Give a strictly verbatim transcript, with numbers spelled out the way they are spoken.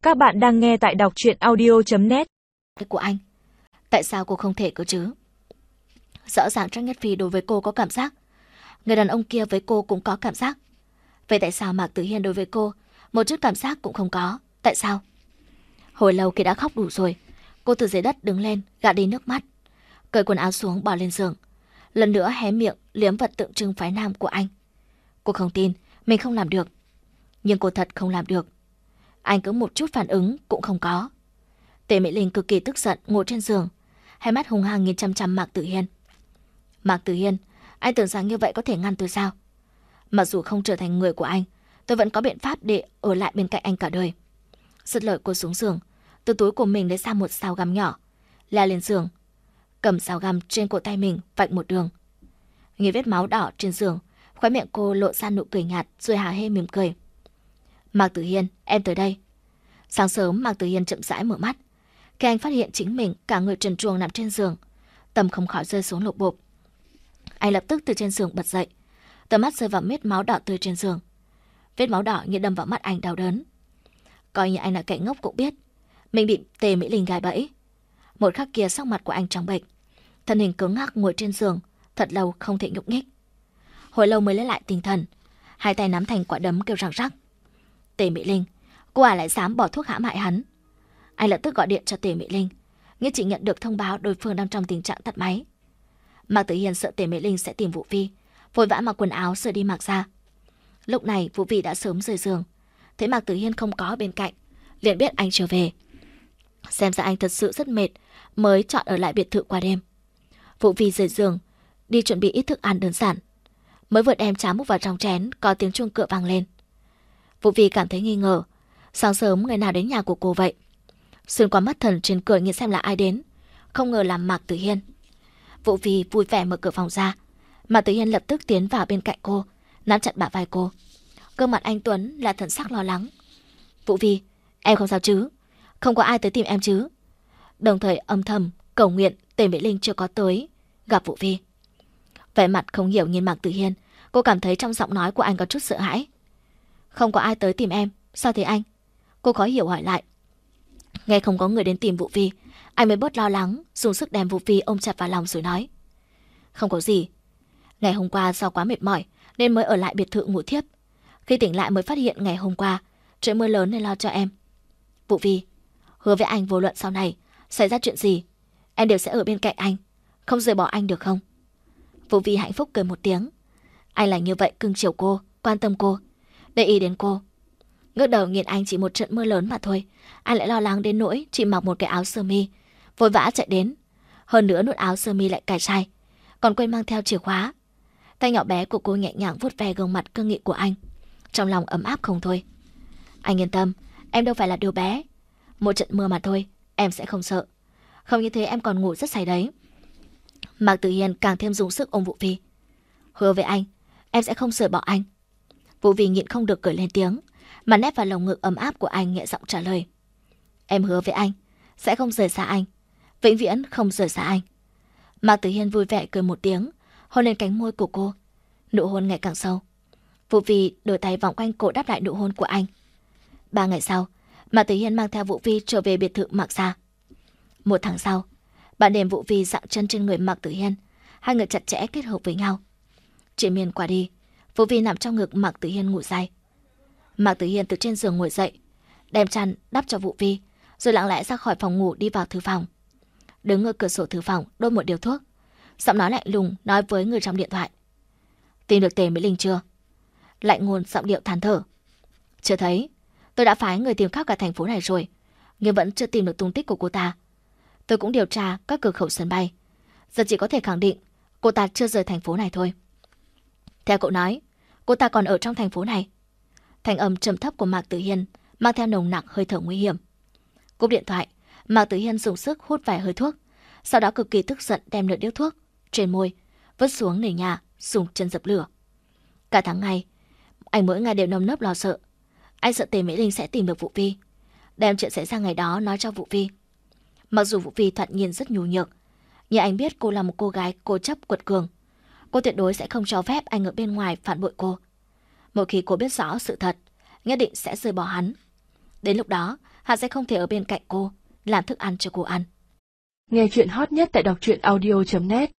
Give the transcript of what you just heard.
Các bạn đang nghe tại đọc truyện audio chấm net. Của anh, tại sao cô không thể cơ chứ? Rõ ràng Trác Nhất Phi đối với cô có cảm giác, người đàn ông kia với cô cũng có cảm giác. Vậy tại sao Mạc Tử Hiên đối với cô một chút cảm giác cũng không có? Tại sao? Hồi lâu khi đã khóc đủ rồi, cô từ dưới đất đứng lên, gạt đi nước mắt, cởi quần áo xuống bỏ lên giường, lần nữa hé miệng liếm vật tượng trưng phái nam của anh. Cô không tin mình không làm được, nhưng cô thật không làm được. Anh cứ một chút phản ứng cũng không có. Tề Mỹ Linh cực kỳ tức giận ngồi trên giường, hai mắt hung hăng nhìn chăm chăm Mạc Tử Hiên. Mạc Tử Hiên, anh tưởng rằng như vậy có thể ngăn tôi sao? Mặc dù không trở thành người của anh, tôi vẫn có biện pháp để ở lại bên cạnh anh cả đời. Dứt lời cô xuống giường, từ túi của mình lấy ra một dao găm nhỏ, leo lên giường, cầm dao găm trên cổ tay mình vạch một đường. Nhìn vết máu đỏ trên giường, khóe miệng cô lộ ra nụ cười nhạt rồi hả hê mỉm cười. Mạc Tử Hiên, em tới đây. Sáng sớm Mạc Tử Hiên chậm rãi mở mắt. Khi anh phát hiện chính mình cả người trần truồng nằm trên giường, tâm không khỏi rơi xuống lột bộp. Anh lập tức từ trên giường bật dậy, tầm mắt rơi vào vết máu đỏ tươi trên giường. Vết máu đỏ như đâm vào mắt anh đau đớn. Coi như anh là kẻ ngốc cũng biết mình bị Tề Mỹ Linh gài bẫy. Một khắc kia sắc mặt của anh trắng bệch, thân hình cứng ngắc ngồi trên giường thật lâu không thể nhúc nhích. Hồi lâu mới lấy lại tinh thần, hai tay nắm thành quả đấm kêu răng rắc. Tề Mỹ Linh, cô à lại dám bỏ thuốc hãm hại hắn. Anh lập tức gọi điện cho Tề Mỹ Linh, nhưng chỉ nhận được thông báo đối phương đang trong tình trạng tắt máy. Mạc Tử Hiên sợ Tề Mỹ Linh sẽ tìm Vũ Phi, vội vã mặc quần áo rời đi Mạc ra. Lúc này Vũ Phi đã sớm rời giường, thấy Mạc Tử Hiên không có bên cạnh, liền biết anh trở về. Xem ra anh thật sự rất mệt mới chọn ở lại biệt thự qua đêm. Vũ Phi rời giường, đi chuẩn bị ít thức ăn đơn giản. Mới vừa đem cháo múc vào trong chén, có tiếng chuông cửa vang lên. Vũ Phi cảm thấy nghi ngờ, sáng sớm người nào đến nhà của cô vậy? Xuyên qua mắt thần trên cửa nhìn xem là ai đến, không ngờ là Mạc Tử Hiên. Vũ Phi vui vẻ mở cửa phòng ra, Mạc Tử Hiên lập tức tiến vào bên cạnh cô, nắm chặt bả vai cô. Gương mặt anh tuấn là thần sắc lo lắng. Vũ Phi, em không sao chứ? Không có ai tới tìm em chứ? Đồng thời âm thầm cầu nguyện Tề Mỹ Linh chưa có tới gặp Vũ Phi. Vẻ mặt không hiểu nhìn Mạc Tử Hiên, cô cảm thấy trong giọng nói của anh có chút sợ hãi. Không có ai tới tìm em, sao thế anh? Cô khó hiểu hỏi lại. Nghe không có người đến tìm Vũ Phi, anh mới bớt lo lắng, dùng sức đem Vũ Phi ôm chặt vào lòng rồi nói. Không có gì. Ngày hôm qua do quá mệt mỏi nên mới ở lại biệt thự ngủ thiếp. Khi tỉnh lại mới phát hiện ngày hôm qua trời mưa lớn nên lo cho em. Vũ Phi, hứa với anh vô luận sau này xảy ra chuyện gì, em đều sẽ ở bên cạnh anh, không rời bỏ anh được không? Vũ Phi hạnh phúc cười một tiếng. Anh là như vậy cưng chiều cô, quan tâm cô, để ý đến cô. Ngước đầu nhìn anh chỉ một trận mưa lớn mà thôi, anh lại lo lắng đến nỗi chỉ mặc một cái áo sơ mi, vội vã chạy đến. Hơn nữa nút áo sơ mi lại cài chai, còn quên mang theo chìa khóa. Tay nhỏ bé của cô nhẹ nhàng vuốt ve gương mặt cương nghị của anh, trong lòng ấm áp không thôi. Anh yên tâm, em đâu phải là đứa bé, một trận mưa mà thôi, em sẽ không sợ. Không như thế em còn ngủ rất say đấy. Mạc Tử Hiên càng thêm dùng sức ôm Vũ Phi. Hứa với anh, em sẽ không rời bỏ anh. Vũ Phi nhịn không được cười lên tiếng, mà nép vào lồng ngực ấm áp của anh nhẹ giọng trả lời. Em hứa với anh, sẽ không rời xa anh, vĩnh viễn không rời xa anh. Mạc Tử Hiên vui vẻ cười một tiếng, hôn lên cánh môi của cô. Nụ hôn ngày càng sâu. Vũ Phi đôi tay vòng quanh cổ đáp lại nụ hôn của anh. Ba ngày sau, Mạc Tử Hiên mang theo Vũ Phi trở về biệt thự Mạc gia. Một tháng sau, ban đêm Vũ Phi dặng chân trên người Mạc Tử Hiên, hai người chặt chẽ kết hợp với nhau. Triền miên qua đi, Vũ Phi nằm trong ngực Mạc Tử Hiên ngủ say. Mạc Tử Hiên từ trên giường ngồi dậy, đem chăn đắp cho Vũ Phi, rồi lặng lẽ ra khỏi phòng ngủ đi vào thư phòng. Đứng ở cửa sổ thư phòng đốt một điếu thuốc, giọng nói lạnh lùng nói với người trong điện thoại. Tìm được Tề Mỹ Linh chưa? Lạnh ngôn giọng điệu than thở. Chưa thấy, tôi đã phái người tìm khắp cả thành phố này rồi, nhưng vẫn chưa tìm được tung tích của cô ta. Tôi cũng điều tra các cửa khẩu sân bay, giờ chỉ có thể khẳng định cô ta chưa rời thành phố này thôi. Theo cậu nói, cô ta còn ở trong thành phố này. Thanh âm trầm thấp của Mạc Tử Hiên mang theo nồng nặc hơi thở nguy hiểm. Cúp điện thoại, Mạc Tử Hiên dùng sức hút vài hơi thuốc, sau đó cực kỳ tức giận đem nửa điếu thuốc trên môi vứt xuống nền nhà, dùng chân dập lửa. Cả tháng ngày, anh mỗi ngày đều nơm nớp lo sợ. Anh sợ Tề Mỹ Linh sẽ tìm được Vũ Phi, đem chuyện xảy ra ngày đó nói cho Vũ Phi. Mặc dù Vũ Phi thoạt nhìn rất nhu nhược, nhưng anh biết cô là một cô gái cố chấp quật cường. Cô tuyệt đối sẽ không cho phép anh ở bên ngoài phản bội cô. Một khi cô biết rõ sự thật, nhất định sẽ rời bỏ hắn. Đến lúc đó, hắn sẽ không thể ở bên cạnh cô, làm thức ăn cho cô ăn. Nghe chuyện hot nhất tại đọc truyện audio chấm net.